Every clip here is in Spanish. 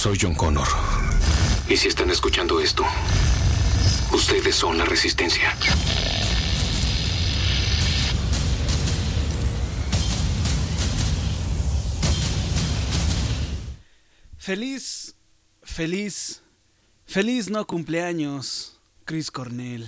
Soy John Connor. Y si están escuchando esto, ustedes son la resistencia. Feliz no cumpleaños, Chris Cornell.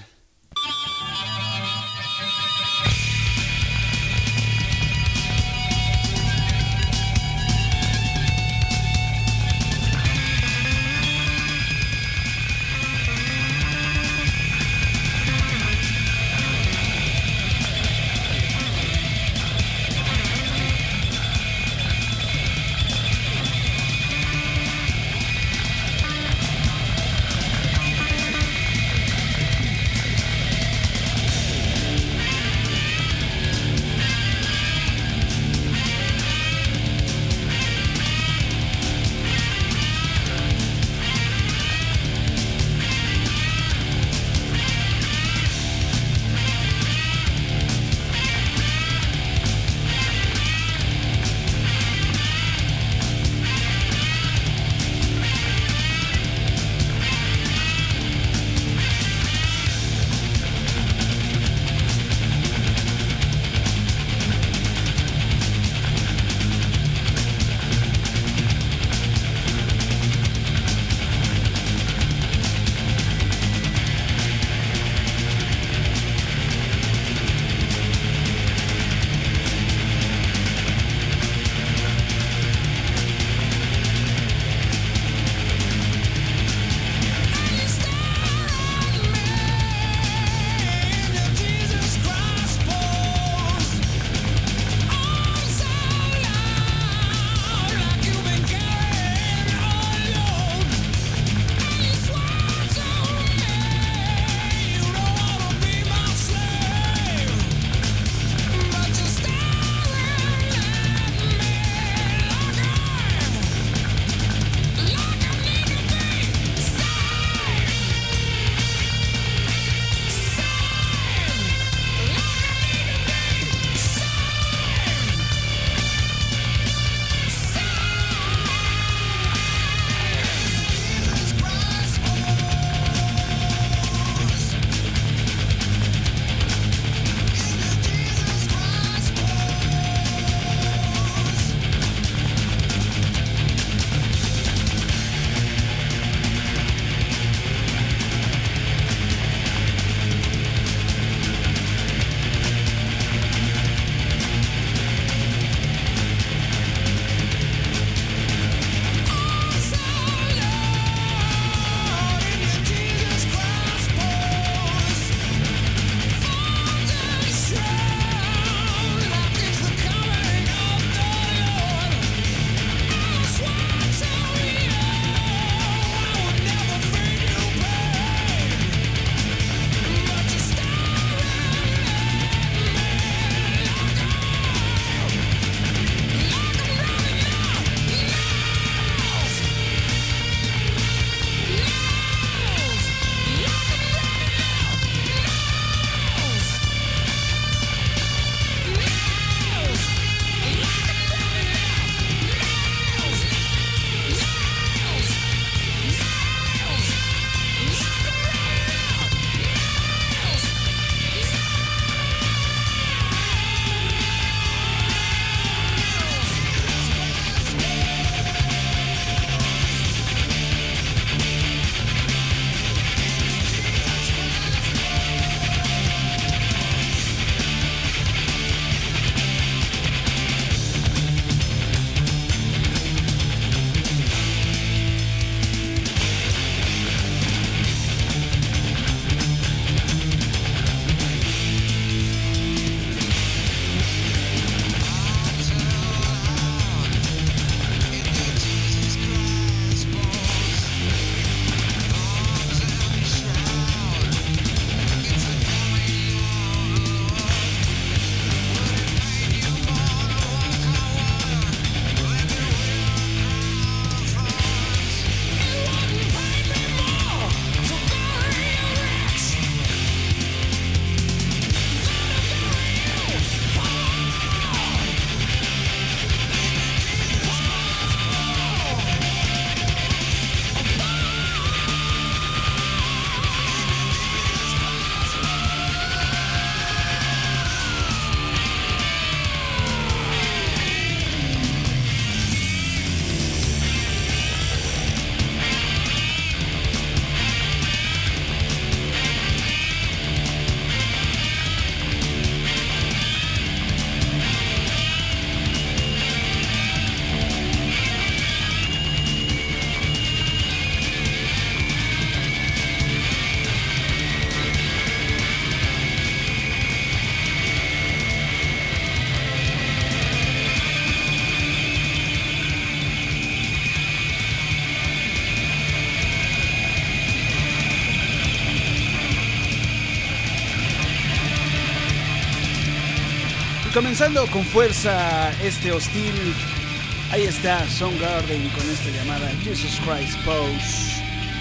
Comenzando con fuerza este hostil. Ahí está Soundgarden con esta llamada Jesus Christ Pose.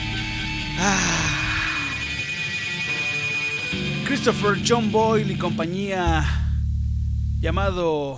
Christopher John Boyle y compañía, llamado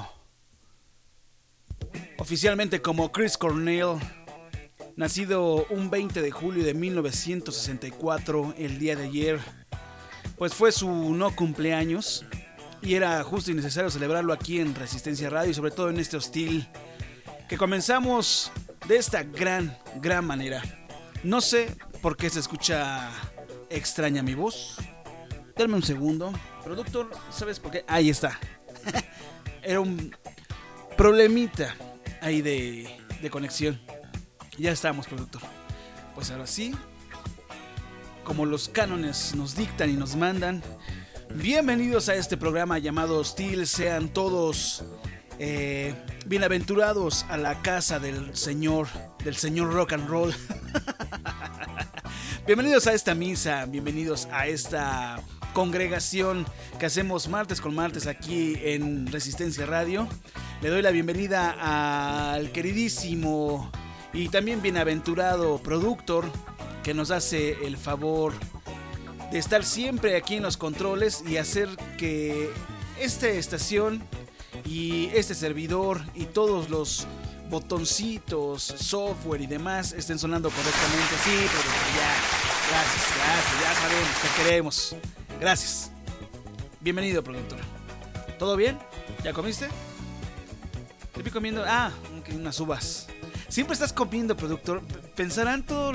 oficialmente como Chris Cornell, nacido un 20 de julio de 1964, el día de ayer, pues fue su no cumpleaños y era justo y necesario celebrarlo aquí en Resistencia Radio y sobre todo en este hostil que comenzamos de esta gran manera. No sé por qué se escucha extraña mi voz. Dame un segundo. Productor, ¿sabes por qué? Ahí está. Era un problemita ahí de conexión. Ya estamos, productor. Pues ahora sí, como los cánones nos dictan y nos mandan, bienvenidos a este programa llamado Hostil. Sean todos bienaventurados a la casa del señor rock and roll. Bienvenidos a esta misa, bienvenidos a esta congregación que hacemos martes con martes aquí en Resistencia Radio. Le doy la bienvenida al queridísimo y también bienaventurado productor que nos hace el favor de estar siempre aquí en los controles y hacer que esta estación y este servidor y todos los botoncitos, software y demás estén sonando correctamente. Sí, pero ya, gracias, ya sabemos, te queremos. Gracias. Bienvenido, productor. ¿Todo bien? ¿Ya comiste? Te vi comiendo. Unas uvas. Siempre estás comiendo, productor. Pensarán todos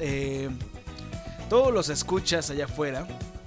los escuchas allá afuera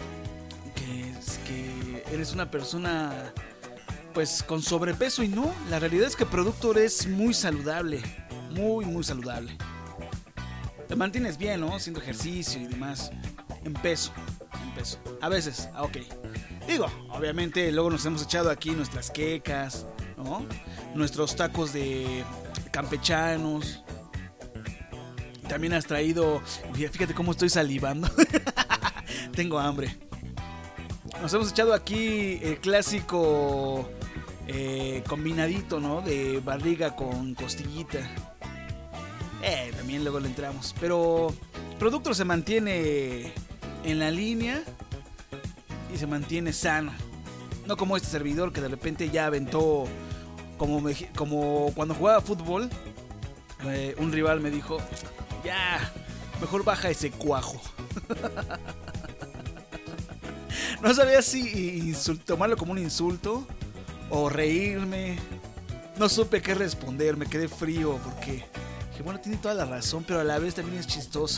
que eres una persona pues con sobrepeso, y no. La realidad es que productor es muy saludable. Muy saludable. Te mantienes bien, ¿no? Haciendo ejercicio y demás. En peso. A veces, ok. Digo, obviamente luego nos hemos echado aquí nuestras quecas, ¿no? Nuestros tacos de campechanos. También has traído... Fíjate cómo estoy salivando. Tengo hambre. Nos hemos echado aquí el clásico combinadito, ¿no? De barriga con costillita. También luego le entramos. Pero el producto se mantiene en la línea y se mantiene sano. No como este servidor que de repente ya aventó, como cuando jugaba fútbol, un rival me dijo: ya, mejor baja ese cuajo. No sabía si tomarlo como un insulto o reírme. No supe qué responder, me quedé frío porque dije, bueno, tiene toda la razón, pero a la vez también es chistoso.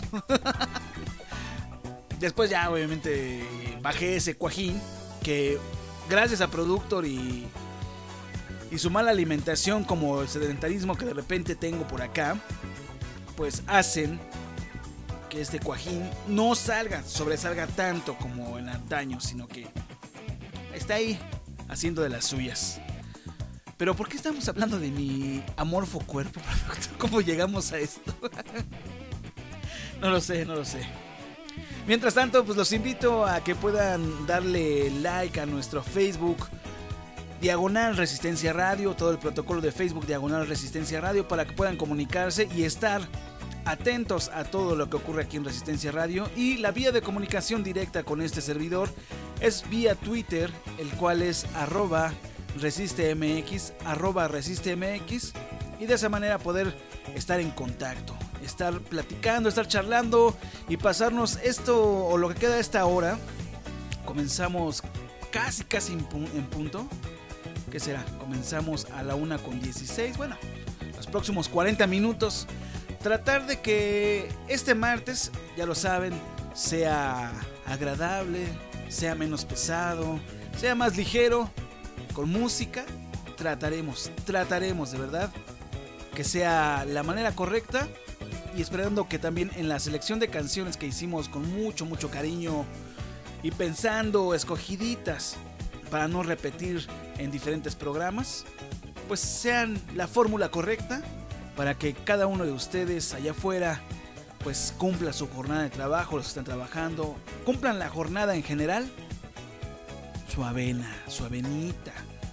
Después ya obviamente bajé ese cuajín que gracias a Productor y su mala alimentación, como el sedentarismo que de repente tengo por acá, pues hacen que este cuajín no sobresalga tanto como en antaño, sino que está ahí haciendo de las suyas. Pero ¿por qué estamos hablando de mi amorfo cuerpo, Productor? ¿Cómo llegamos a esto? No lo sé. Mientras tanto, pues los invito a que puedan darle like a nuestro Facebook Diagonal Resistencia Radio, todo el protocolo de Facebook Diagonal Resistencia Radio, para que puedan comunicarse y estar atentos a todo lo que ocurre aquí en Resistencia Radio. Y la vía de comunicación directa con este servidor es vía Twitter, el cual es @ResisteMX, @ResisteMX, y de esa manera poder estar en contacto, estar platicando, estar charlando y pasarnos esto o lo que queda de esta hora. Comenzamos casi en punto. ¿Qué será? Comenzamos a la 1:16. Bueno, los próximos 40 minutos. Tratar de que este martes, ya lo saben, sea agradable, sea menos pesado, sea más ligero, con música. Trataremos de verdad que sea la manera correcta, y esperando que también en la selección de canciones que hicimos con mucho cariño y pensando escogiditas para no repetir en diferentes programas, pues sean la fórmula correcta para que cada uno de ustedes allá afuera pues cumpla su jornada de trabajo, los que están trabajando, cumplan la jornada en general, su avenita,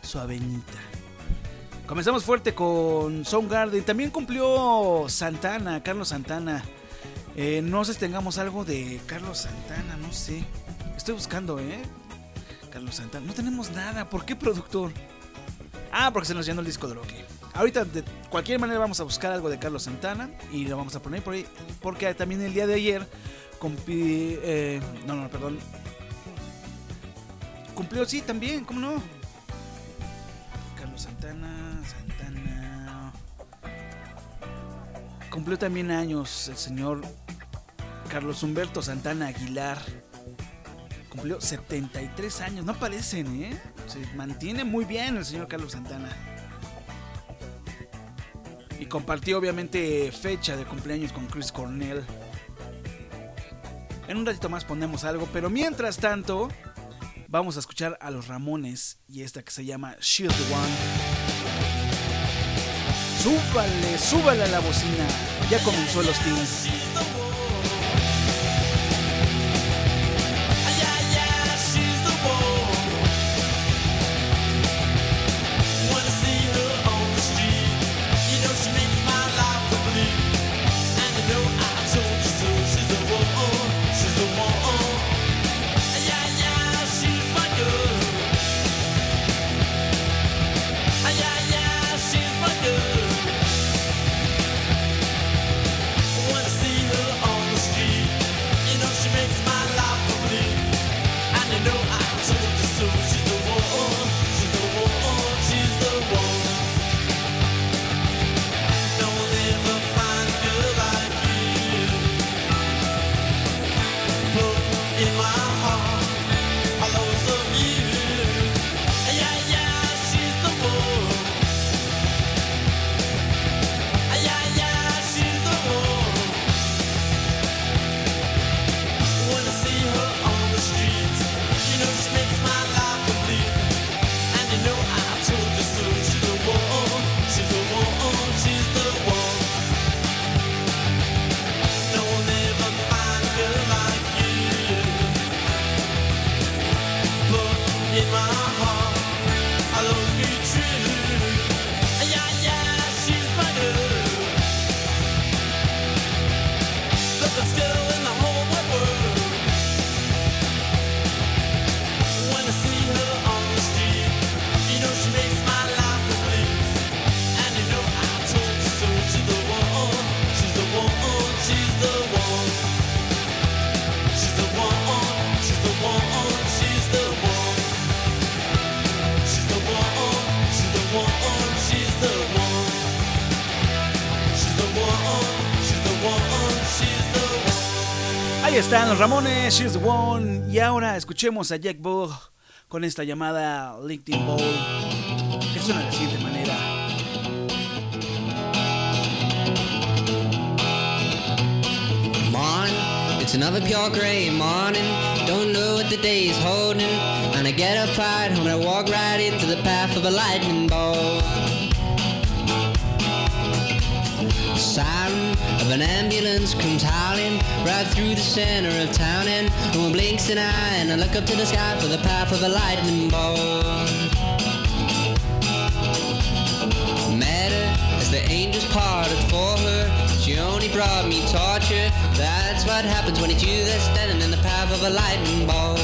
suaveñita. Comenzamos fuerte con Soundgarden. También cumplió Santana, Carlos Santana. No sé si tengamos algo de Carlos Santana, no sé. Estoy buscando, Carlos Santana. No tenemos nada. ¿Por qué, productor? Porque se nos llenó el disco de Rocky. Ahorita, de cualquier manera, vamos a buscar algo de Carlos Santana y lo vamos a poner por ahí. Porque también el día de ayer cumplió, sí, también, ¿cómo no? Carlos Santana. Cumplió también años el señor Carlos Humberto Santana Aguilar. Cumplió 73 años, no parecen, Se mantiene muy bien el señor Carlos Santana. Y compartió obviamente fecha de cumpleaños con Chris Cornell. En un ratito más ponemos algo, pero mientras tanto vamos a escuchar a los Ramones y esta que se llama She's the One. Súbale a la bocina, ya comenzó los teens. Ahí están los Ramones, She's the One. Y ahora escuchemos a Jack Bugg con esta llamada LinkedIn Bowl, que suena de la siguiente manera. Morning, it's another pure gray morning. Don't know what the day is holding. And I get up right home and I walk right into the path of a lightning bolt. Siren of an ambulance comes howling right through the center of town, and no one blinks an eye, and I look up to the sky for the path of a lightning bolt. Met her as the angels parted for her. She only brought me torture. That's what happens when it's you that's standing in the path of a lightning bolt.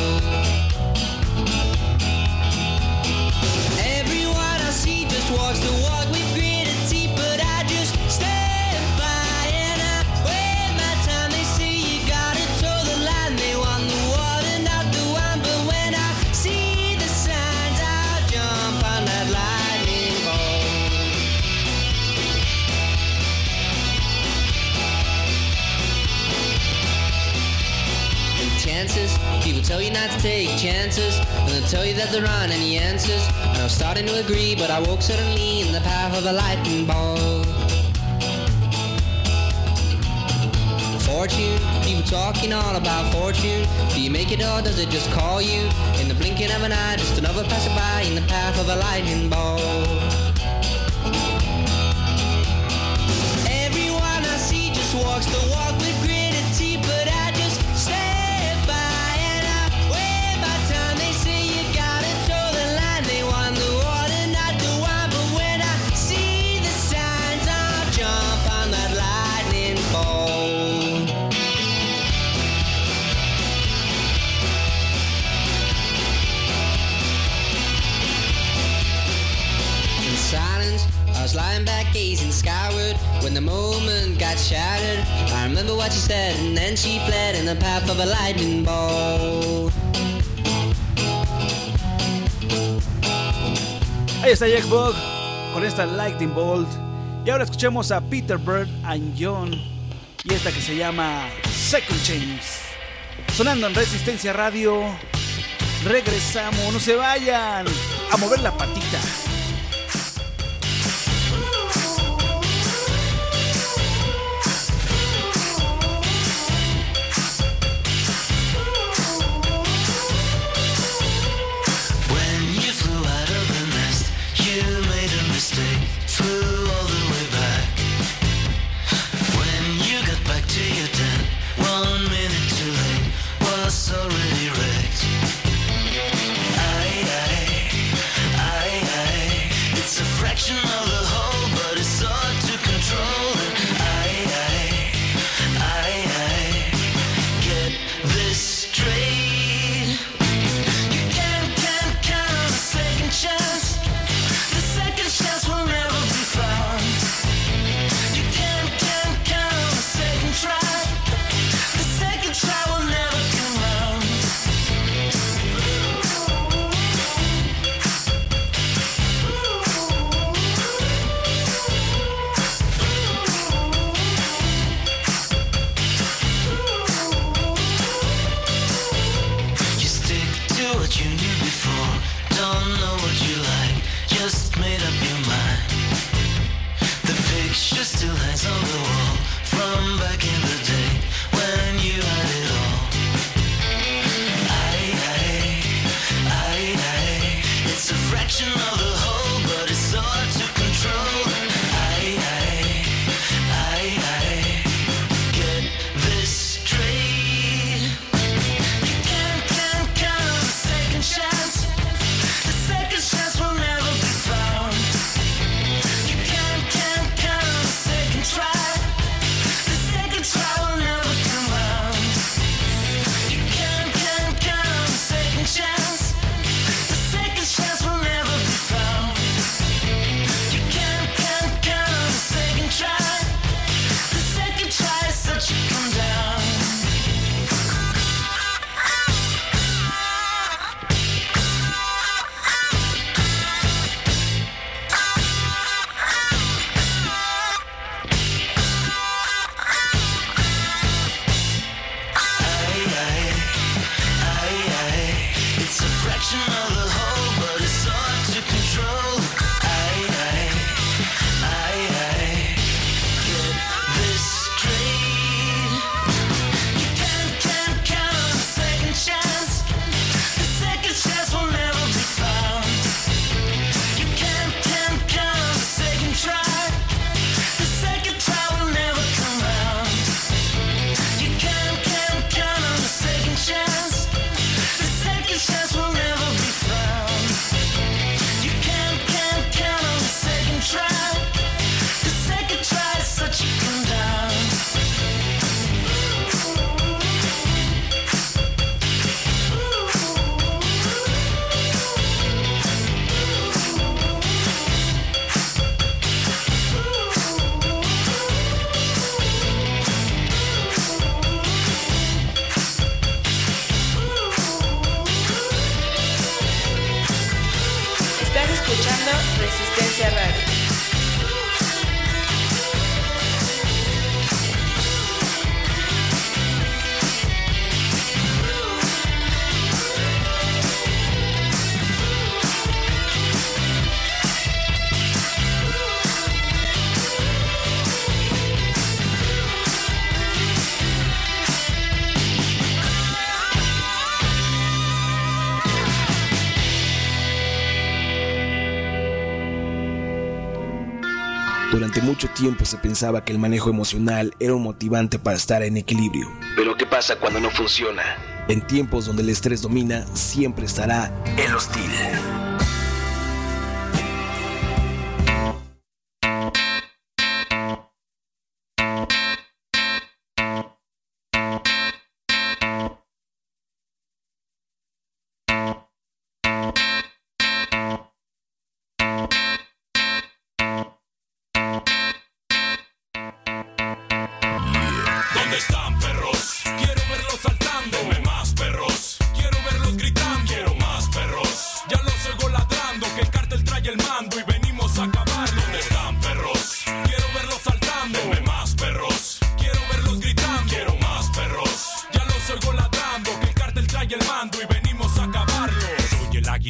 Everyone I see just walks the walk with grit and teeth, but I just stand by and I wait my time. They say you gotta toe the line. They want the water, not the wine. But when I see the signs, I'll jump on that lightning bolt. And chances, people tell you not to take chances, and they'll tell you that there aren't any answers. And I was starting to agree, but I woke suddenly in the path of a lightning bolt. Fortune, people talking all about fortune. Do you make it or does it just call you? In the blinking of an eye, just another passerby in the path of a lightning bolt. Everyone I see just walks the walk with gritted teeth, but I just stand by and I wait my time. They say you gotta toe the line. They want the water, moment got shattered. I remember what she said, and then she fled in the path of a lightning bolt. Ahí está Jack Bugg con esta Lightning Bolt. Y ahora escuchemos a Peter Bird and John y esta que se llama Second Chance. Sonando en Resistencia Radio. Regresamos, no se vayan a mover la patita. Already wrecked. It's a fraction of the whole, but it's hard to control. I get this straight. You can't count on a second chance. The second chance will never be found. You can't count on a second try. The second try will never come round. You stick to what you knew before. Don't know what you like. Just made up your mind. The picture still hangs on the wall from back in the day when you had it all. It's a fraction of the whole, but it's hard to control. Get this straight. You can't count on a second chance. The second chance will never be found. You can't count on a second try. The second try will never come round. You can't count on a second chance. The second chance will never be found. You can't count on a second try. The second try is such a come down. It's a fraction of the whole, but it's hard to control. Get this straight. You can't count on a second chance. The second chance will never be found. You can't count on a second try. The second try will never come round. You can't count on a second chance. The second chance will never be found. You can't count on a second try. The second try is such a come down. Estás escuchando Resistencia Radio. Durante mucho tiempo se pensaba que el manejo emocional era un motivante para estar en equilibrio. Pero ¿qué pasa cuando no funciona? En tiempos donde el estrés domina, siempre estará el hostil.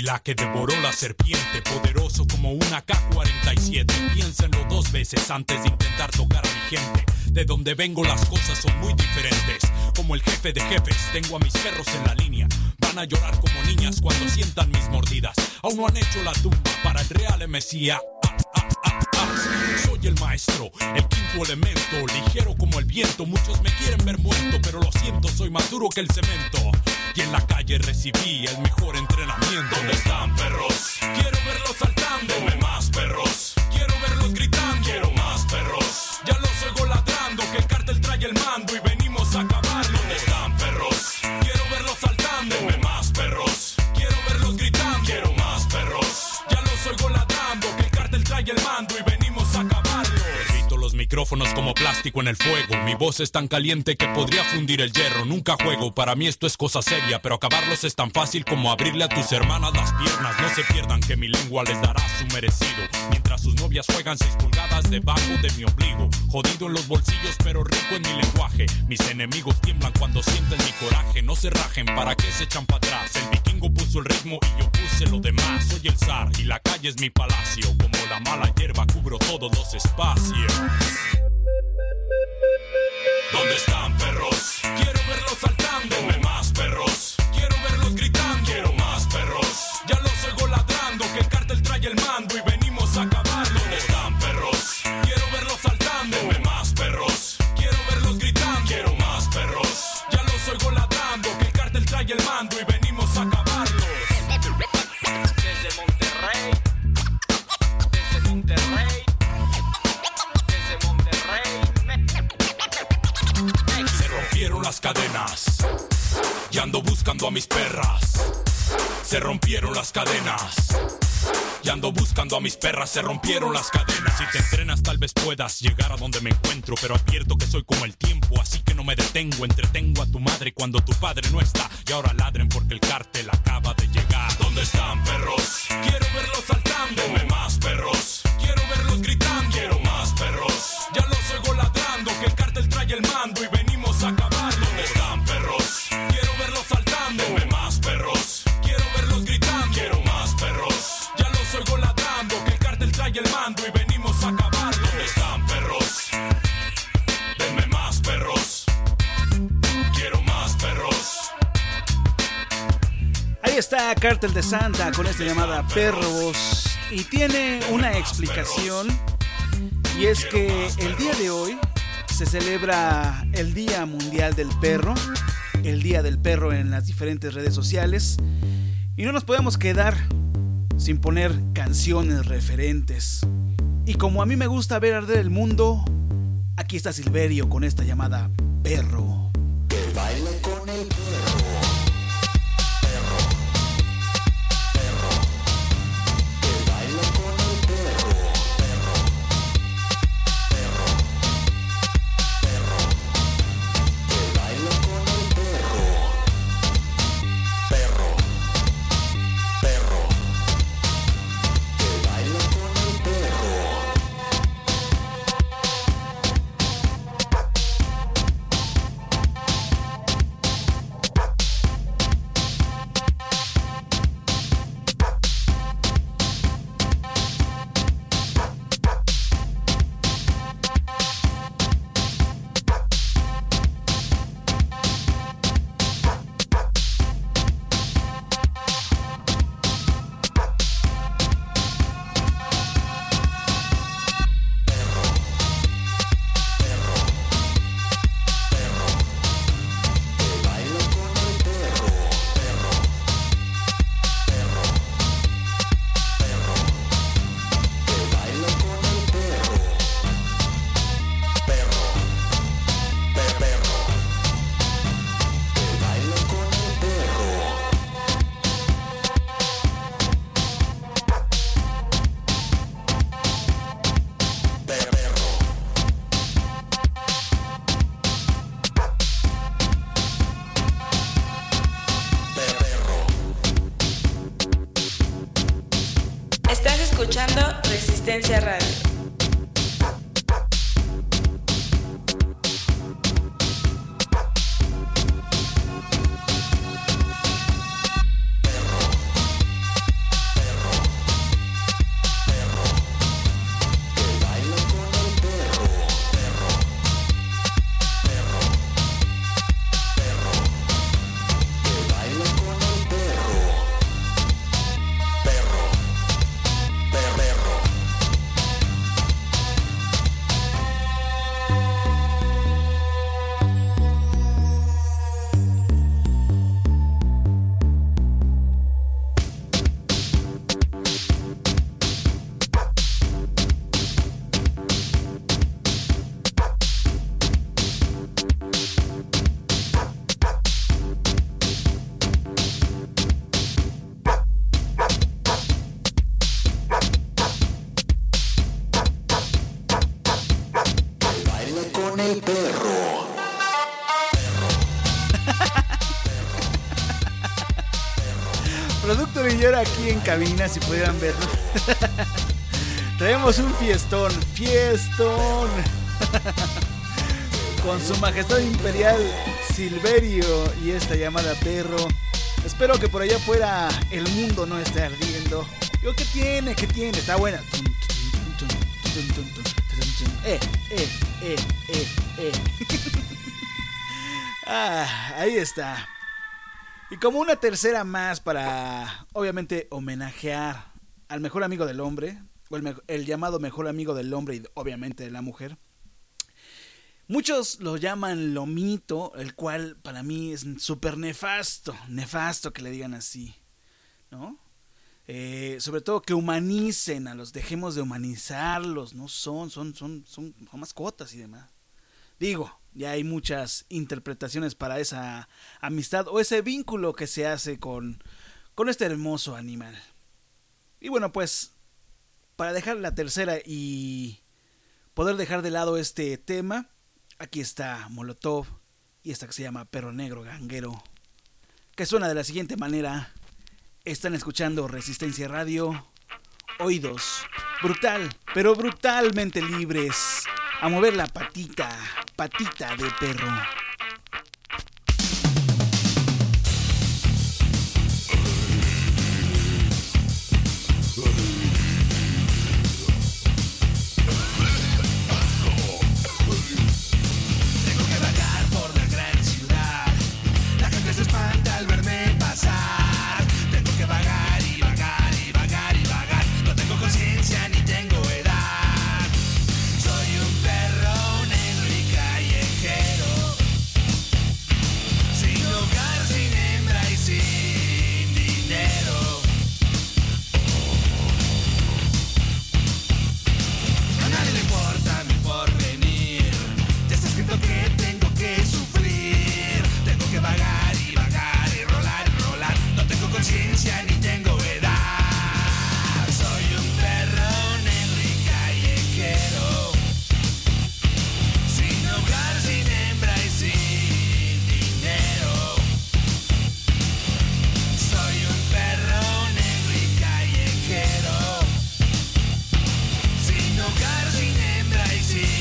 la que devoró la serpiente, poderoso como una K-47. Piénsenlo 2 veces antes de intentar tocar a mi gente. De donde vengo las cosas son muy diferentes. Como el jefe de jefes, tengo a mis perros en la línea. Van a llorar como niñas cuando sientan mis mordidas. Aún no han hecho la tumba para el real Mesías. Soy el maestro, el quinto elemento, ligero como el viento. Muchos me quieren ver muerto, pero lo siento, soy más duro que el cemento. Y en la calle recibí el mejor entrenamiento. ¿Dónde están, perros? Quiero verlos saltando. Denme más, perros. Quiero verlos gritando. Quiero más, perros. Ya los oigo ladrando, que el cártel trae el mando y venimos a acabarlo. ¿Dónde están, perros? Quiero verlos saltando. Denme más, perros. Quiero verlos gritando. Quiero más, perros. Ya los oigo ladrando, que el cártel trae el mando y venimos a acabarlo. Grito los micrófonos como plástico en el fuego. Mi voz es tan caliente que podría fundir el hierro. Nunca juego, para mí esto es cosa seria, pero acabarlos es tan fácil como abrirle a tus hermanas las piernas. No se pierdan que mi lengua les dará su merecido, mientras sus novias juegan 6 pulgadas debajo de mi ombligo. Jodido en los bolsillos pero rico en mi lenguaje. Mis enemigos tiemblan cuando sienten mi coraje. No se rajen, ¿para qué se echan para atrás? El vikingo puso el ritmo y yo puse lo demás. Soy el zar y la calle es mi palacio. Como la mala hierba cubro todos los espacios. ¿Dónde están, perros? Quiero verlos saltando. Denme más, perros. Quiero verlos gritando. Quiero más, perros. Ya los oigo ladrando, que el cártel trae el mando y venimos a acabarlo. ¿Dónde están, perros? Quiero verlos saltando. Denme más, perros. Quiero verlos gritando. Quiero más, perros. Ya los oigo ladrando, que el cártel trae el mando y venimos a acabarlo. Desde Monterrey, desde Monterrey, desde Monterrey. Se rompieron las cadenas y ando buscando a mis perras. Se rompieron las cadenas y ando buscando a mis perras. Se rompieron las cadenas. Si te entrenas tal vez puedas llegar a donde me encuentro, pero advierto que soy como el tiempo, así que no me detengo. Entretengo a tu madre cuando tu padre no está, y ahora ladren porque el cártel acaba de llegar. ¿Dónde están, perros? Quiero verlos saltando. Denme más, perros. Quiero verlos gritando. Quiero más, perros. Ya los oigo ladrando, que el cártel trae el mando y venimos a acabarlo. ¿Dónde están, perros? Quiero verlos saltando. Denme más, perros. Quiero verlos gritando. Quiero más, perros. Ya los oigo ladrando, que el cártel trae el mando y venimos a acabarlo. ¿Dónde están, perros? Denme más, perros. Quiero más, perros. Ahí está Cártel de Santa con esta llamada Perros, y tiene una explicación, y es que el día de hoy se celebra el Día Mundial del Perro, el Día del Perro en las diferentes redes sociales, y no nos podemos quedar sin poner canciones referentes. Y como a mí me gusta ver arder el mundo, aquí está Silverio con esta llamada Perro. Que baile con el perro. escuchando Resistencia Radio. el perro. Productor y yo aquí en cabina, si pudieran verlo. Traemos un fiestón. Con su majestad imperial Silverio y esta llamada perro. Espero que por allá afuera el mundo no esté ardiendo. Yo, ¿qué tiene? Está buena. Ahí está. Y como una tercera más para, obviamente, homenajear al mejor amigo del hombre, o el llamado mejor amigo del hombre y obviamente de la mujer. Muchos lo llaman lomito, el cual para mí es súper nefasto que le digan así, ¿no? Sobre todo que humanicen a los, dejemos de humanizarlos, no son mascotas y demás. Digo, ya hay muchas interpretaciones para esa amistad o ese vínculo que se hace con este hermoso animal. Y bueno, pues, para dejar la tercera y poder dejar de lado este tema, aquí está Molotov y esta que se llama Perro Negro Ganguero, que suena de la siguiente manera. Están escuchando Resistencia Radio, oídos brutal, pero brutalmente libres, a mover la patita de perro. Tengo que vagar por la gran ciudad, la gente se espanta al verme pasar. Tengo que vagar y vagar y vagar y vagar, no tengo conciencia ni tengo edad. Soy un perro negro y callejero, sin hogar, sin hembra y sin dinero. A nadie le importa mi porvenir, ya está escrito que tengo que sufrir. Tengo que vagar y vagar y rolar, no tengo conciencia ni tengo edad. Soy un perro negro y callejero, sin hogar, sin hembra y sin dinero. Soy un perro negro y callejero, sin hogar, sin hembra y sin dinero.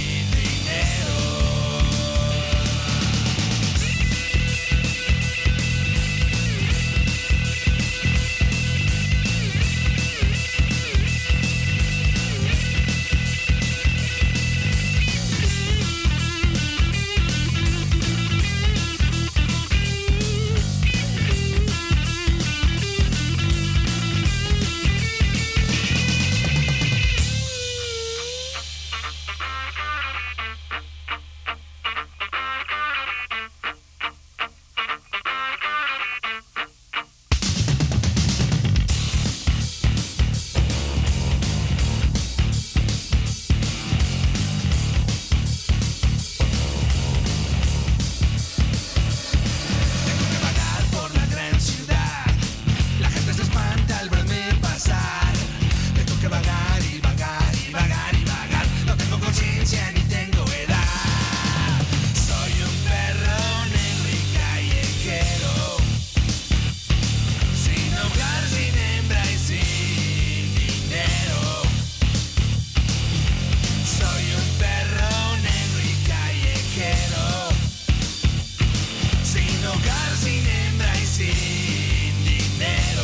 Tengo que vagar por la gran ciudad, la gente se espanta al verme pasar. Tengo que vagar y vagar y vagar y vagar, no tengo conciencia ni tengo edad. Soy un perro negro y callejero, sin hogar, sin hembra y sin dinero. Soy un perro negro y callejero, sin hogar, sin hembra y sin dinero.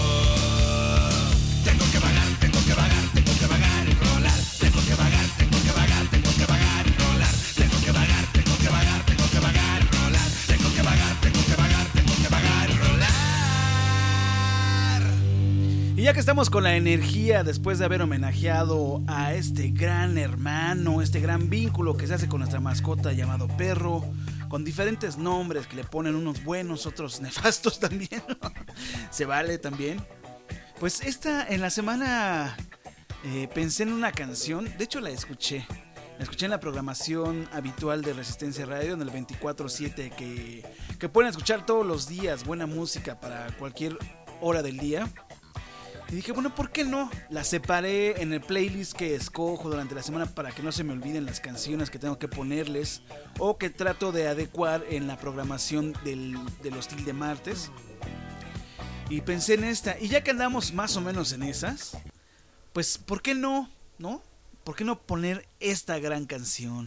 Tengo que vagar, tengo que vagar, tengo que vagar y rolar. Tengo que vagar, tengo que vagar, tengo que vagar y rolar. Tengo que vagar, tengo que vagar, tengo que vagar y rolar. Tengo que vagar, tengo que vagar, tengo que vagar y rolar. Y ya que estamos con la energía, después de haber homenajeado a este gran hermano, este gran vínculo que se hace con nuestra mascota llamado perro, con diferentes nombres que le ponen unos buenos, otros nefastos también, se vale también. Pues en la semana pensé en una canción, de hecho la escuché en la programación habitual de Resistencia Radio, en el 24/7, que pueden escuchar todos los días buena música para cualquier hora del día. Y dije, bueno, ¿por qué no? La separé en el playlist que escojo durante la semana para que no se me olviden las canciones que tengo que ponerles o que trato de adecuar en la programación del hostil de martes. Y pensé en esta. Y ya que andamos más o menos en esas, pues, ¿por qué no? ¿No? ¿Por qué no poner esta gran canción?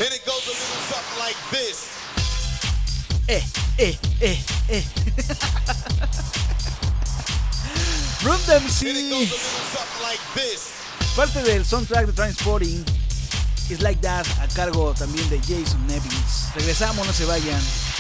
Run DMC, parte del soundtrack de Transporting, It's Like That, a cargo también de Jason Nevins. Regresamos, no se vayan.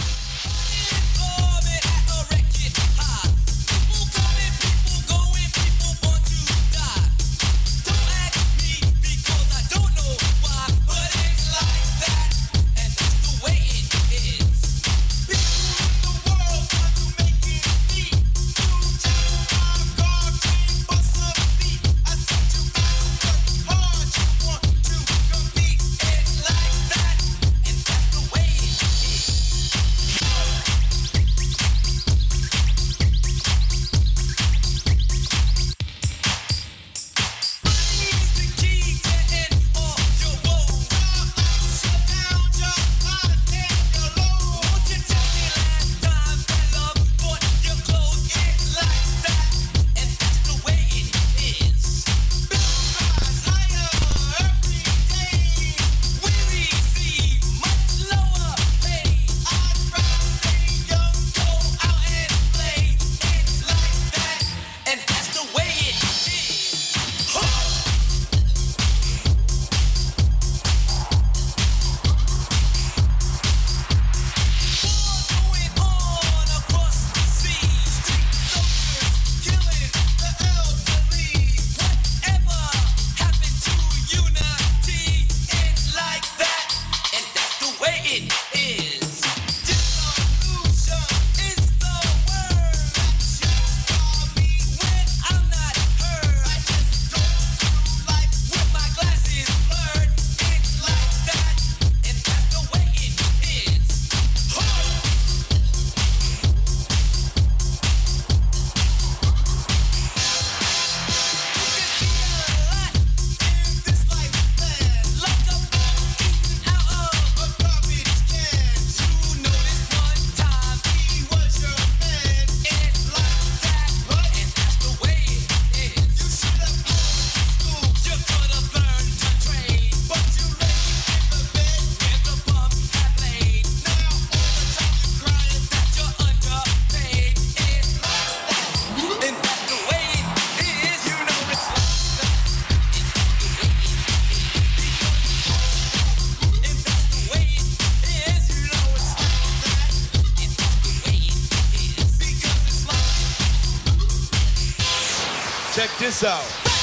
Check this out.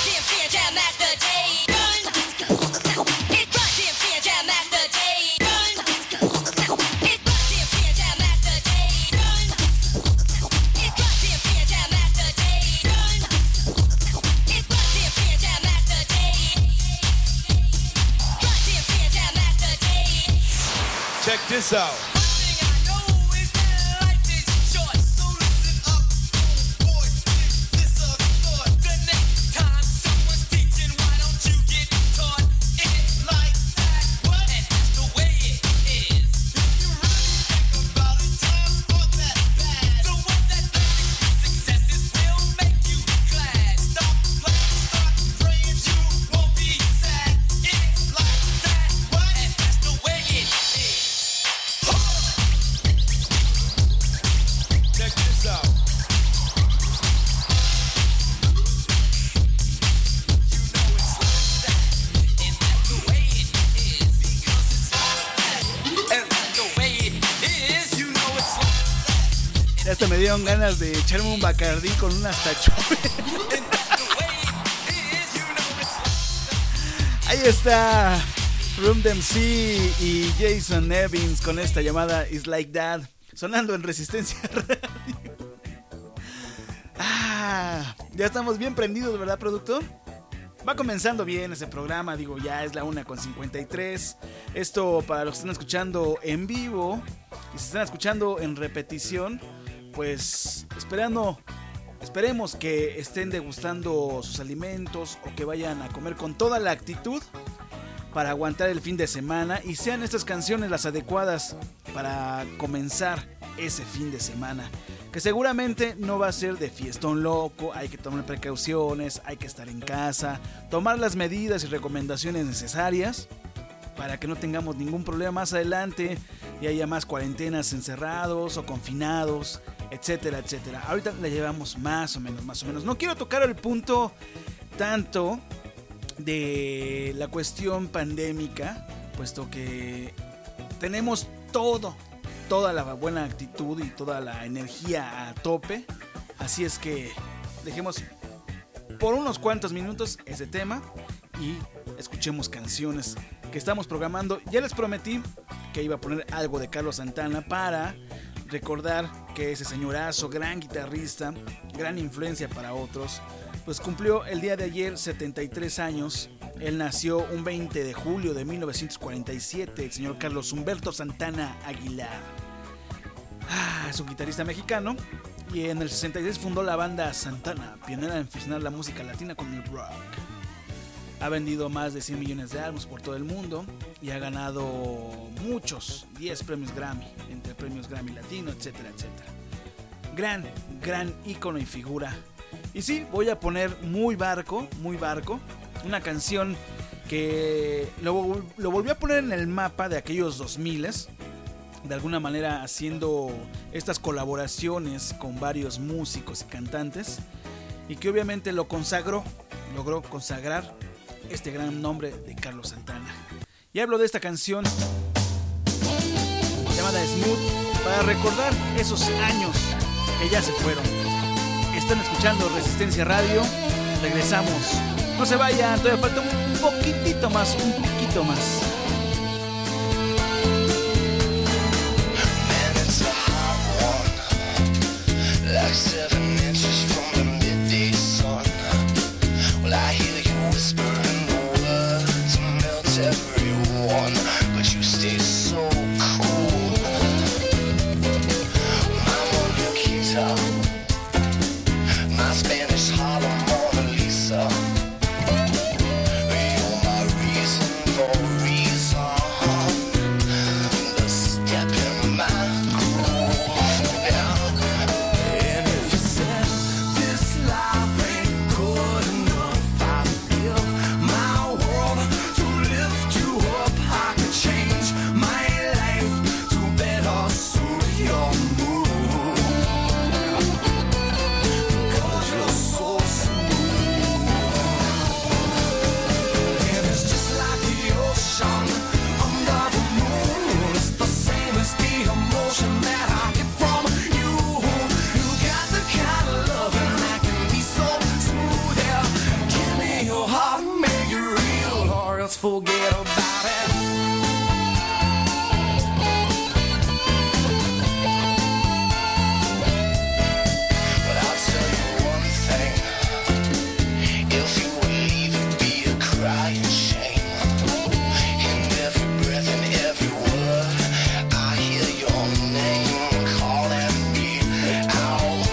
Check this out. Hasta me dieron ganas de echarme un Bacardí con unas tachuelas. Ahí está Run DMC y Jason Nevins con esta llamada It's Like That, sonando en Resistencia Radio. Ya estamos bien prendidos, ¿verdad, productor? Va comenzando bien ese programa, digo, ya es la 1:53. Esto para los que están escuchando en vivo y si están escuchando en repetición, pues esperando Esperemos que estén degustando sus alimentos o que vayan a comer con toda la actitud para aguantar el fin de semana y sean estas canciones las adecuadas para comenzar ese fin de semana, que seguramente no va a ser de fiestón loco. Hay que tomar precauciones, hay que estar en casa, tomar las medidas y recomendaciones necesarias para que no tengamos ningún problema más adelante y haya más cuarentenas, encerrados o confinados, etcétera, etcétera. Ahorita la llevamos más o menos. No quiero tocar el punto tanto de la cuestión pandémica, puesto que tenemos toda la buena actitud y toda la energía a tope. Así es que dejemos por unos cuantos minutos ese tema y escuchemos canciones que estamos programando. Ya les prometí que iba a poner algo de Carlos Santana para recordar que ese señorazo, gran guitarrista, gran influencia para otros, pues cumplió el día de ayer 73 años. Él nació un 20 de julio de 1947, el señor Carlos Humberto Santana Aguilar. Es un guitarrista mexicano y en el 66 fundó la banda Santana, pionera en fusionar la música latina con el rock. Ha vendido más de 100 millones de álbumes por todo el mundo y ha ganado muchos, 10 premios Grammy, entre premios Grammy Latino, etcétera, etcétera. Gran ícono y figura. Y sí, voy a poner muy barco, una canción que lo volvió a poner en el mapa de aquellos 2000s, de alguna manera haciendo estas colaboraciones con varios músicos y cantantes, y que obviamente logró consagrar este gran nombre de Carlos Santana. Y hablo de esta canción llamada Smooth para recordar esos años que ya se fueron. Están escuchando Resistencia Radio. Regresamos. No se vayan, todavía falta un poquitito más. Man, it's a hot one, like 7 inches from the midday sun. Well, I hear you whispering the words, melt everyone, but you stay so cool. I'm on your guitar, my Spanish Harlem Mona Lisa. You're my reason for reason, the step in my groove. And if you said this life ain't good enough, I'd give my world to lift you up. I could change my life to better suit your mood, because you're so smooth. And it's just like the ocean under the moon. It's the same as the emotion that I get from you. You got the kind of loving that can be so smooth. Yeah, give me your heart, make it real, or else forget about it. But I'll tell you one thing, if you would leave, it'd be a crying shame. In every breath and every word, I hear your name calling me out.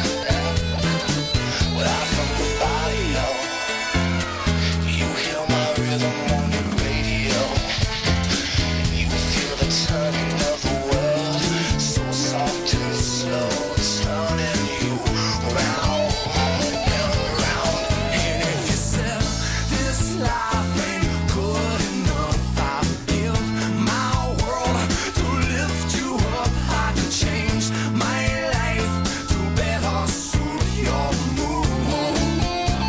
Without from the body, no. You hear my rhythm on your radio. You feel the turning of the world, so soft and slow, turning you round and round. And if you said this life ain't good enough, I'd give my world to lift you up. I could change my life to better suit your mood,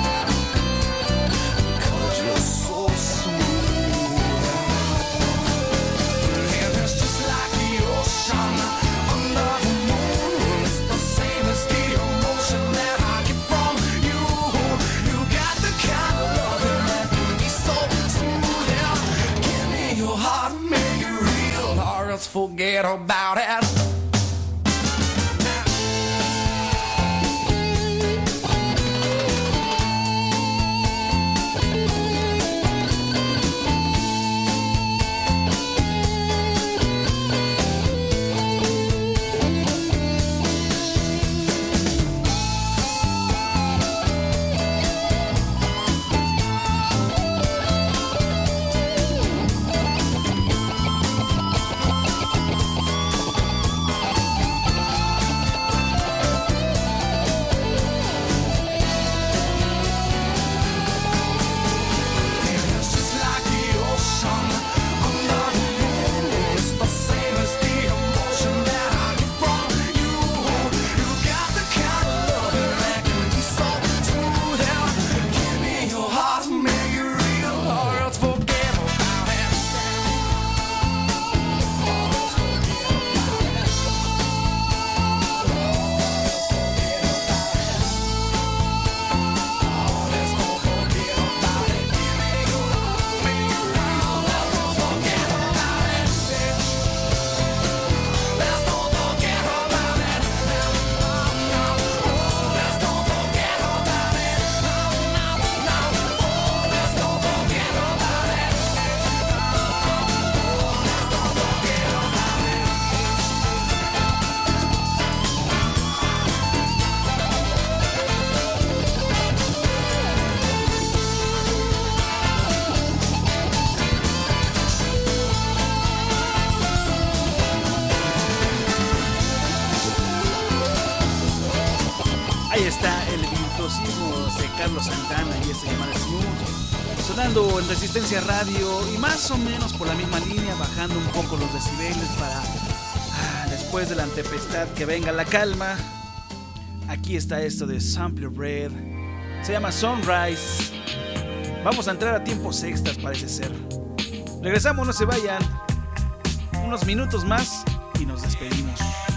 because you're so smooth. And it's just like the ocean under the moon. It's the same as the emotion that I get from you. You got the kind of loving that can be so smooth. Yeah, give me your heart, make it real, or else forget about it. Ahí está el virtuosismo de Carlos Santana y este llamado Smooth, sonando en Resistencia Radio y más o menos por la misma línea, bajando un poco los decibeles para después de la tempestad que venga la calma. Aquí está esto de Sample Red, se llama Sunrise. Vamos a entrar a tiempos extras, parece ser. Regresamos, no se vayan, unos minutos más y nos despedimos.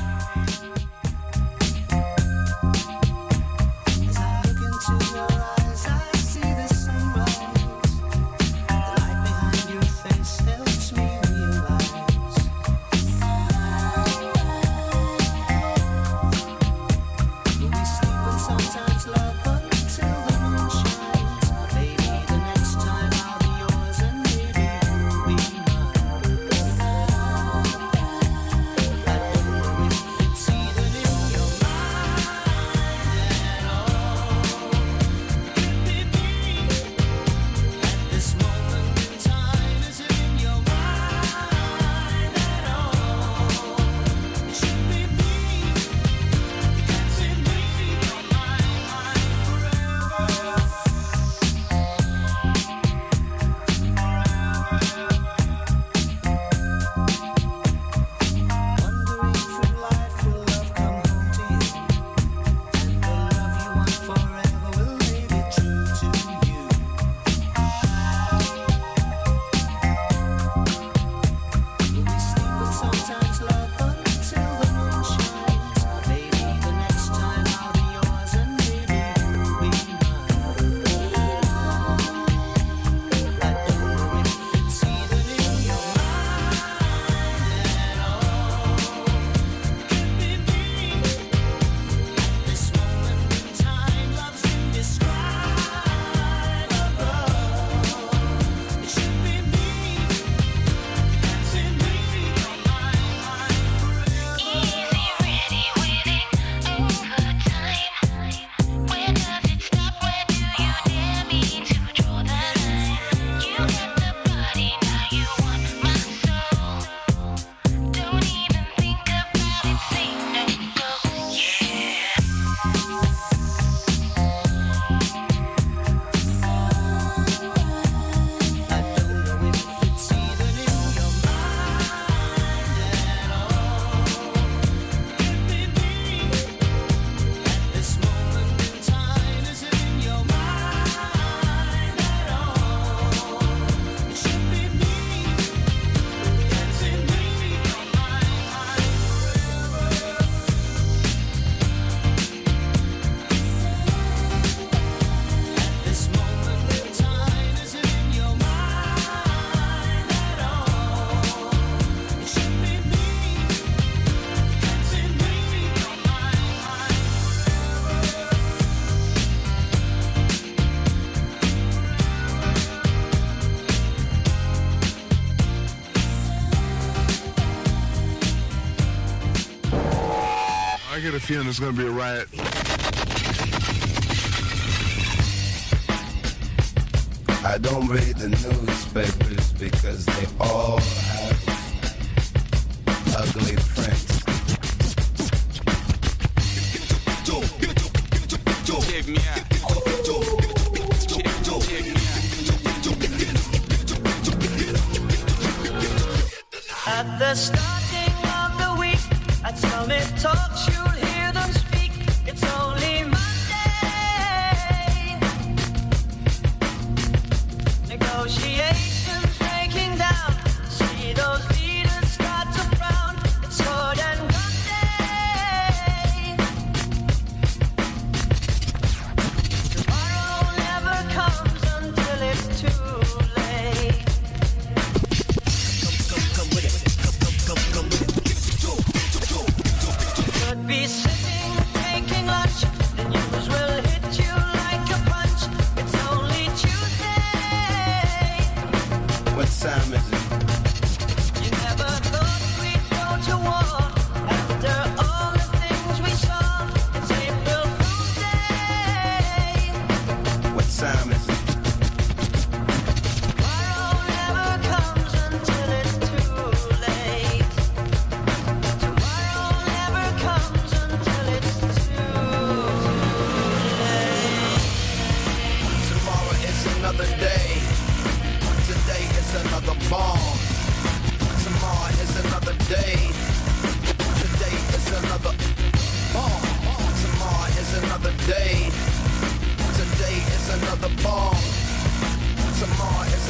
get a feeling there's going to be a riot. I don't read the newspapers because they all have ugly prints. At the starting of the week, at Summit Talks, you'll hear them speak. It's only Monday. Negotiations breaking down. See those leaders start to frown. It's sword and gun day. Tomorrow never comes until it's too late. Come with it.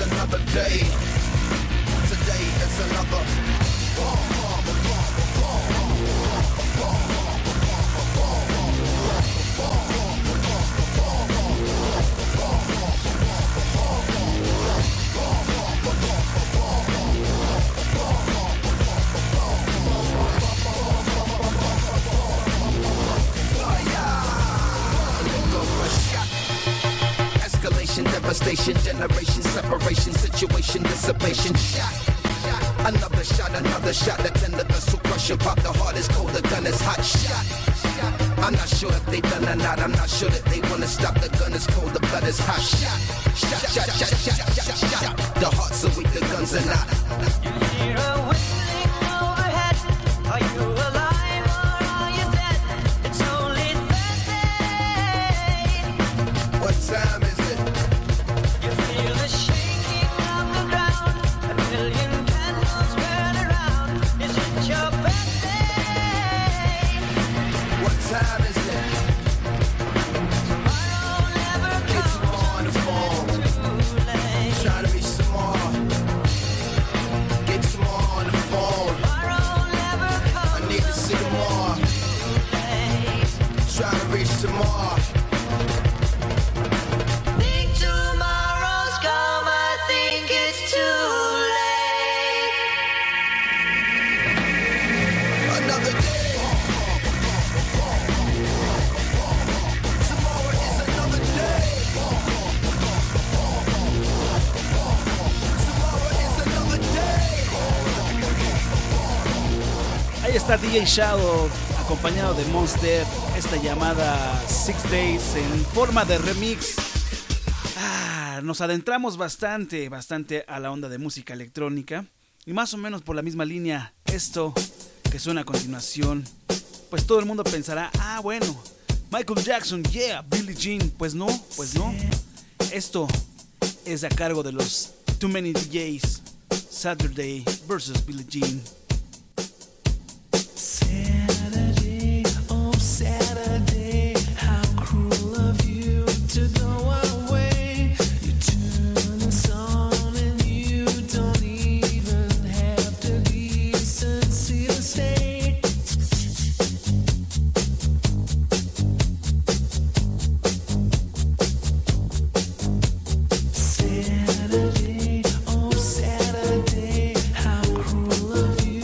another day. Today is another. Devastation, generation, separation, situation, dissipation, shot. Another shot, the tender vessel crushing, pop the heart is cold, the gun is hot, shot. I'm not sure if they done or not, I'm not sure that they wanna stop, the gun is cold, the blood is hot, shot. The hearts are weak, the guns are not. You hear a whistling overhead, are you alive or are you dead? It's only Thursday. What time is it? Feel the shaking of the ground, a million candles burn around. Is it your birthday? What time is it? Tomorrow never Get tomorrow on the phone. too late. Try to reach tomorrow. Get tomorrow on the phone. Tomorrow never I need to see tomorrow. Try to reach tomorrow. Think tomorrow's come, I think it's too late. Another day. Tomorrow is another day. Tomorrow is another day. Ahí está DJ Shadow acompañado de Mos Def, esta llamada 6 Days en forma de remix. Nos adentramos bastante a la onda de música electrónica y más o menos por la misma línea. Esto que suena a continuación, pues todo el mundo pensará, bueno, Michael Jackson, yeah, Billie Jean. Pues no. Esto es a cargo de los Too Many DJs, Saturday versus Billie Jean. Saturday, how cruel of you to go away. You turn us on and you don't even have the decency to stay. Saturday, oh Saturday, how cruel of you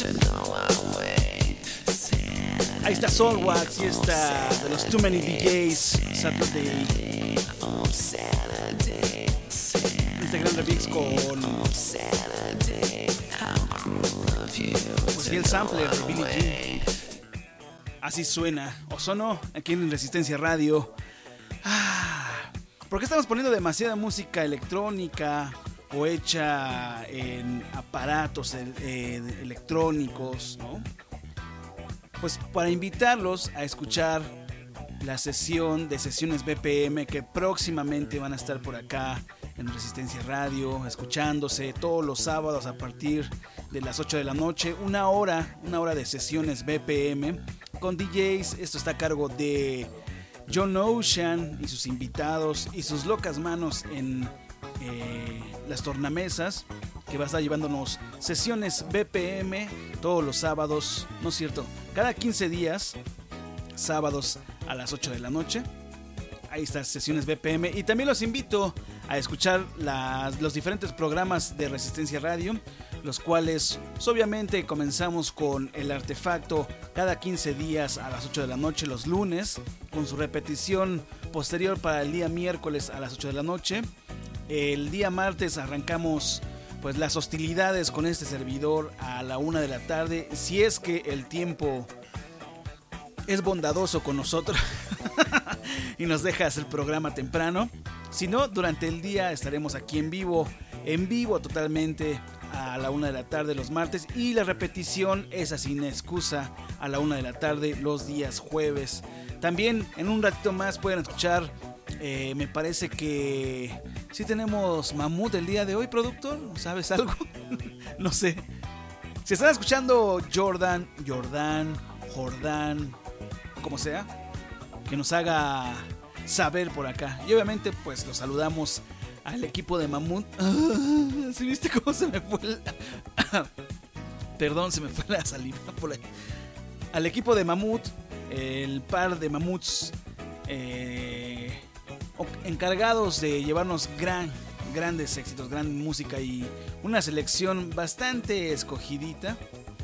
Ahí está Soulwax y esta de los Too Many DJs, Saturday. Este gran remix con pues, y el sampler de Billie Jean. Así suena, o sonó aquí en Resistencia Radio. ¿Por qué estamos poniendo demasiada música electrónica o hecha en aparatos electrónicos, ¿no? Pues para invitarlos a escuchar la sesión de sesiones BPM que próximamente van a estar por acá en Resistencia Radio, escuchándose todos los sábados a partir de las 8 de la noche, una hora de sesiones BPM con DJs. Esto está a cargo de John Ocean y sus invitados y sus locas manos en las tornamesas, que va a estar llevándonos sesiones BPM todos los sábados, no es cierto, cada 15 días, sábados a las 8 de la noche. Ahí están sesiones BPM y también los invito a escuchar los diferentes programas de Resistencia Radio, los cuales pues, obviamente comenzamos con El Artefacto cada 15 días a las 8 de la noche los lunes, con su repetición posterior para el día miércoles a las 8 de la noche. El día martes arrancamos pues las hostilidades con este servidor a la 1 de la tarde, si es que el tiempo es bondadoso con nosotros y nos deja hacer programa temprano. Si no, durante el día estaremos aquí en vivo totalmente a la 1 de la tarde los martes, y la repetición es sin excusa a la 1 de la tarde los días jueves. También en un ratito más pueden escuchar, me parece que sí tenemos Mamut el día de hoy, productor, ¿sabes algo? No sé. Si están escuchando Jordán, como sea, que nos haga saber por acá. Y obviamente pues los saludamos al equipo de Mamut. ¿Sí viste cómo se me fue perdón, se me fue la saliva por ahí. Al equipo de Mamut, el par de mamuts encargados de llevarnos grandes éxitos, gran música y una selección bastante escogidita.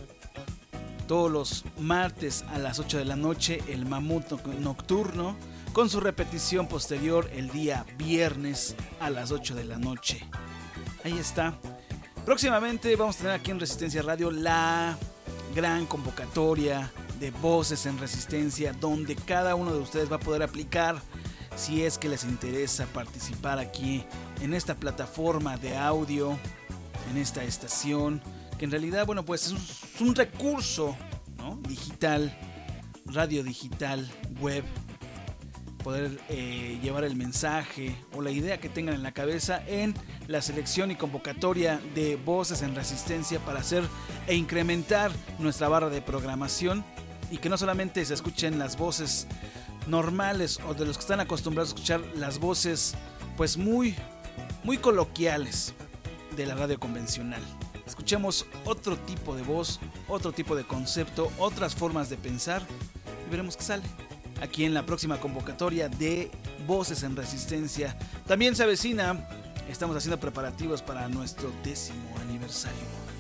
Todos los martes a las 8 de la noche el Mamut Nocturno, con su repetición posterior el día viernes a las 8 de la noche. Ahí está. Próximamente vamos a tener aquí en Resistencia Radio la gran convocatoria de Voces en Resistencia, donde cada uno de ustedes va a poder aplicar si es que les interesa participar aquí en esta plataforma de audio, en esta estación, que en realidad, bueno, pues es un recurso, ¿no? Digital, radio digital, web, poder llevar el mensaje o la idea que tengan en la cabeza en la selección y convocatoria de Voces en Resistencia para hacer e incrementar nuestra barra de programación, y que no solamente se escuchen las voces normales o de los que están acostumbrados a escuchar las voces pues muy coloquiales de la radio convencional. Escuchemos otro tipo de voz, otro tipo de concepto, otras formas de pensar, y veremos qué sale aquí en la próxima convocatoria de Voces en Resistencia. También se avecina, estamos haciendo preparativos para nuestro 10º aniversario.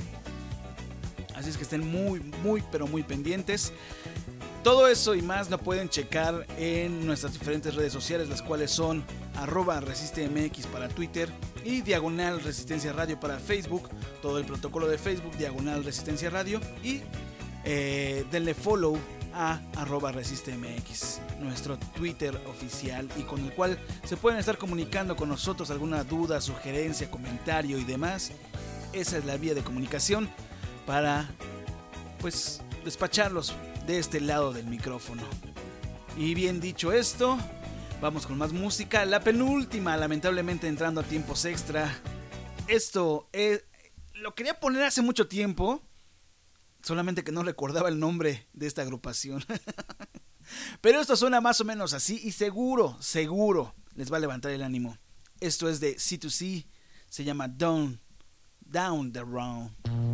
Así es que estén muy pendientes. Todo eso y más lo pueden checar en nuestras diferentes redes sociales, las cuales son @ResisteMX para Twitter y / Resistencia Radio para Facebook. Todo el protocolo de Facebook, / Resistencia Radio, y denle follow a @ResisteMX, nuestro Twitter oficial, y con el cual se pueden estar comunicando con nosotros alguna duda, sugerencia, comentario y demás. Esa es la vía de comunicación para pues despacharlos de este lado del micrófono. Y bien dicho esto, vamos con más música. La penúltima, lamentablemente entrando a tiempos extra. Esto lo quería poner hace mucho tiempo, solamente que no recordaba el nombre de esta agrupación. Pero esto suena más o menos así y seguro les va a levantar el ánimo. Esto es de C2C, se llama Down the Round.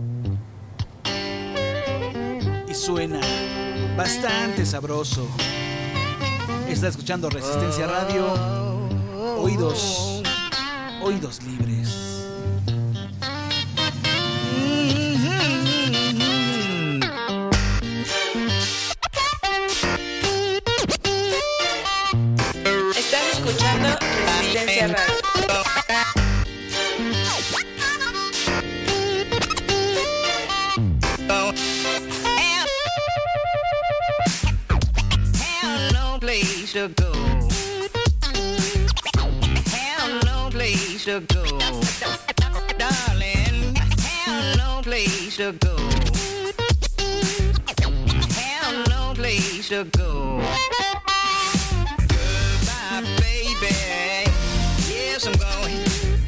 Y suena bastante sabroso. Está escuchando Resistencia Radio. Oídos libres. to go. Have no place to go. Darling, have no place to go. Have no place to go. Goodbye, baby. Yes, I'm going.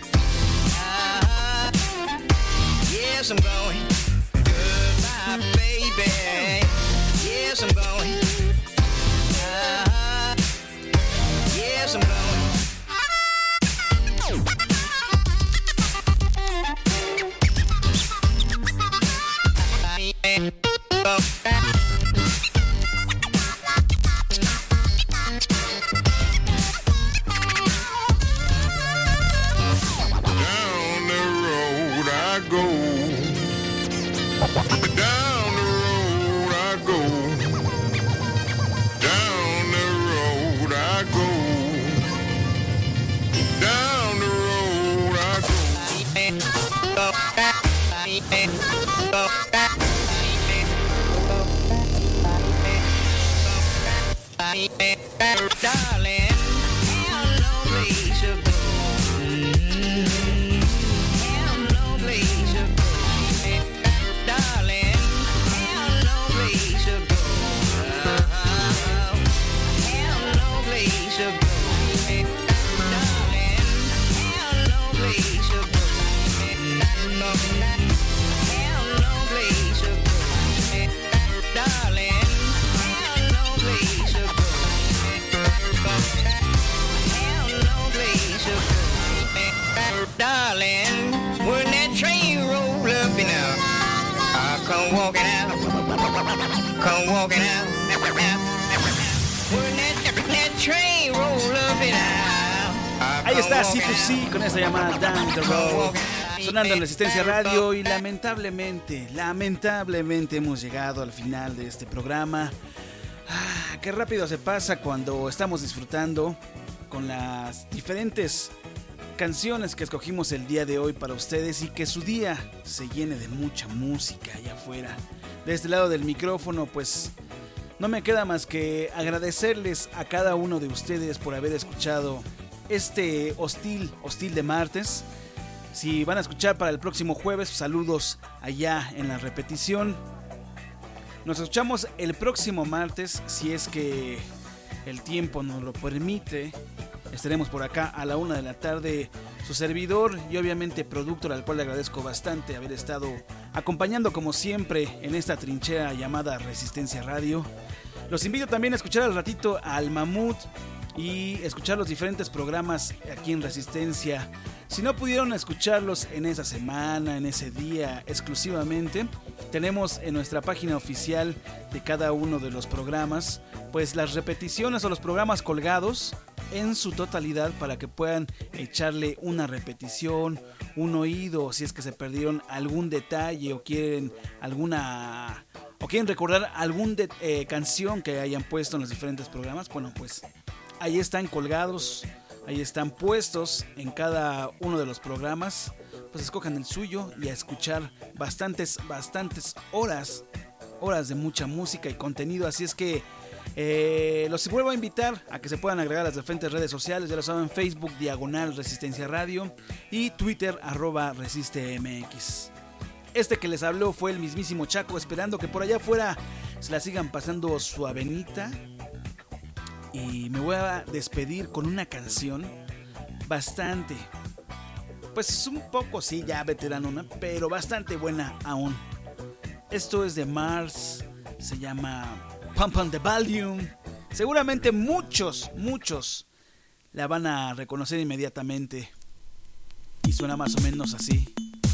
Yes, I'm going. Goodbye, baby. Yes, I'm going. Yes, I'm going. Darling, have no place to go. Have no place to go. Darling, have no place to go. Have no place to go. Darling, have no place to go. Have no place to go. Darling, have no place to go. Darling, when that train roll up and out, I come walking out, come walking out. When that train roll up and out. Ahí está C2C con esta llamada Down the Road, sonando en Resistencia Radio. Y lamentablemente hemos llegado al final de este programa. Qué rápido se pasa cuando estamos disfrutando con las diferentes canciones que escogimos el día de hoy para ustedes, y que su día se llene de mucha música allá afuera. De este lado del micrófono, pues no me queda más que agradecerles a cada uno de ustedes por haber escuchado este hostil de martes. Si van a escuchar para el próximo jueves, saludos allá en la repetición. Nos escuchamos el próximo martes, si es que el tiempo nos lo permite. Estaremos por acá a la 1 de la tarde. Su servidor y obviamente productor, al cual le agradezco bastante haber estado acompañando como siempre en esta trinchera llamada Resistencia Radio. Los invito también a escuchar al ratito al Mamut y escuchar los diferentes programas aquí en Resistencia. Si no pudieron escucharlos en esa semana, en ese día exclusivamente, tenemos en nuestra página oficial de cada uno de los programas pues las repeticiones o los programas colgados en su totalidad, para que puedan echarle una repetición, un oído, si es que se perdieron algún detalle o quieren recordar alguna canción que hayan puesto en los diferentes programas. Bueno, pues ahí están colgados, ahí están puestos en cada uno de los programas. Pues escojan el suyo y a escuchar bastantes horas de mucha música y contenido. Así es que los vuelvo a invitar a que se puedan agregar a las diferentes redes sociales. Ya lo saben, Facebook /Resistencia Radio y Twitter @ResisteMX. Este que les habló fue el mismísimo Chaco, esperando que por allá afuera se la sigan pasando suavenita. Y me voy a despedir con una canción bastante, pues un poco sí, ya veteranona, pero bastante buena aún. Esto es de Mars, se llama Pump on the Volume. Seguramente muchos la van a reconocer inmediatamente. Y suena más o menos así.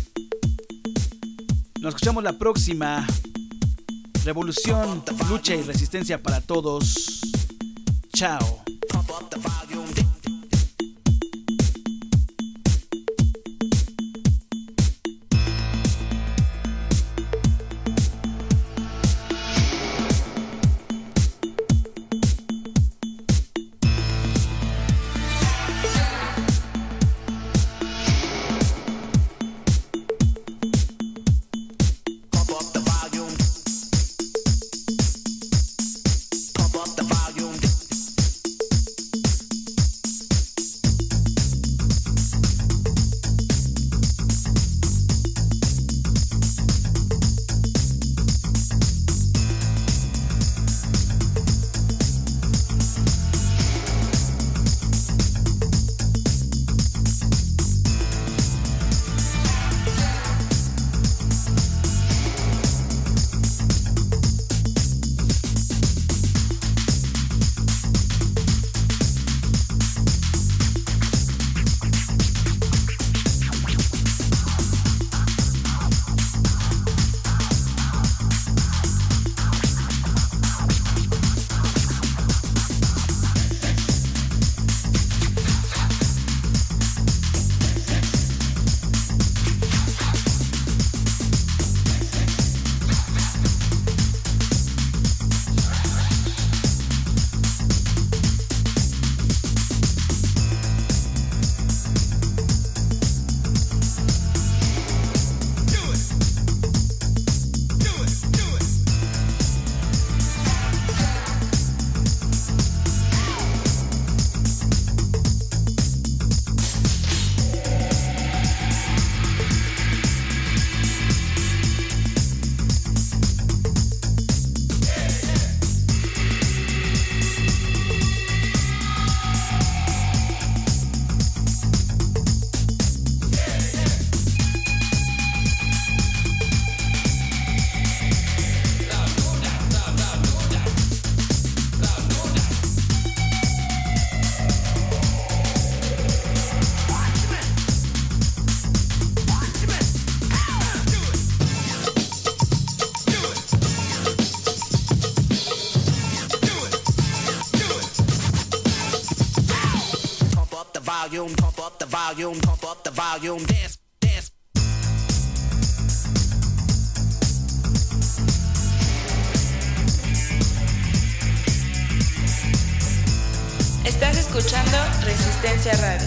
Nos escuchamos la próxima. Revolución, lucha y resistencia para todos. Chao. volume, pump up the volume, dance, dance. Estás escuchando Resistencia Radio.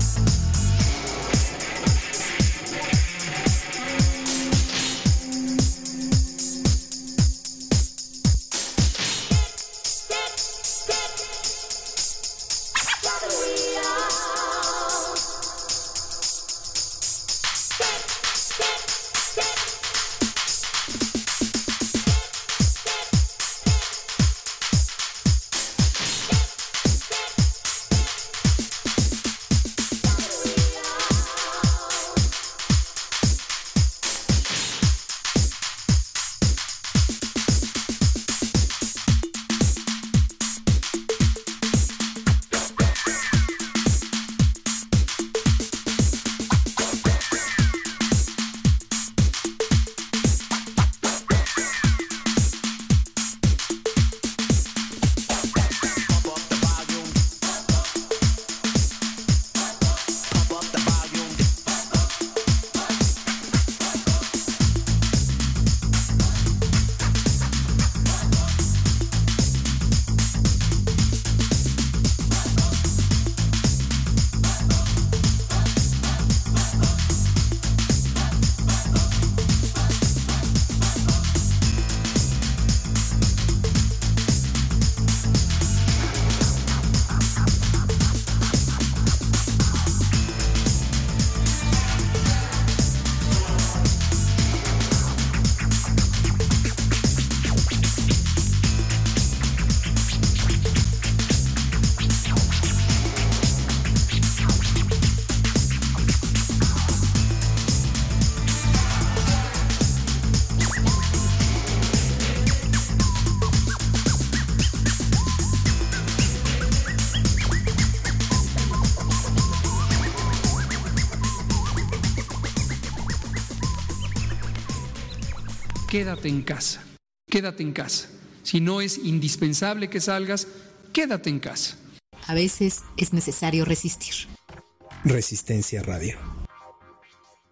Quédate en casa, quédate en casa. Si no es indispensable que salgas, quédate en casa. A veces es necesario resistir. Resistencia Radio.